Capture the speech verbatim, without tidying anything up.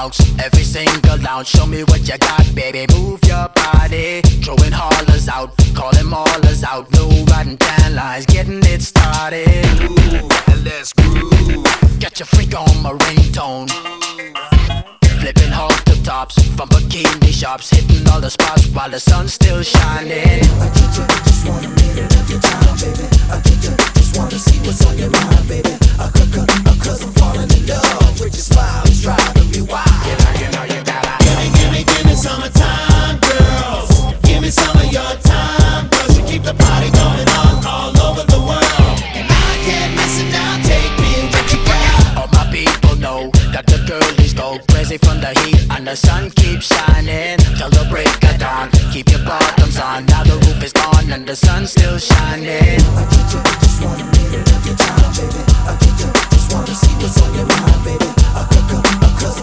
bounce, every single lounge. Show me what you got, baby, move your body. Throwing haulers out, calling maulers out. No riding down lines, getting it started. Ooh, and let's groove. Get your freak on my ringtone. Flipping halter tops from bikini shops, hitting all the spots while the sun's still shining. I get you, just want a minute of your time, baby. I get you, just wanna see what's on your mind, baby. I could, could, cause I'm falling in love with your smile, it's driving me wild. You know, you know, you gotta give me, give me, give me summertime, girls. Give me some of your time, girls. You keep the party going on all over the world, and I can't miss it now. Take me with you, girl. All my people know that the girlies go crazy from the heat and the sun keeps shining till the break of dawn. Keep your bottoms on, now the roof is gone and the sun's still shining. I get you, just want a minute of your time, baby. I get you, just wanna see what's on your mind, baby. I could, could, cause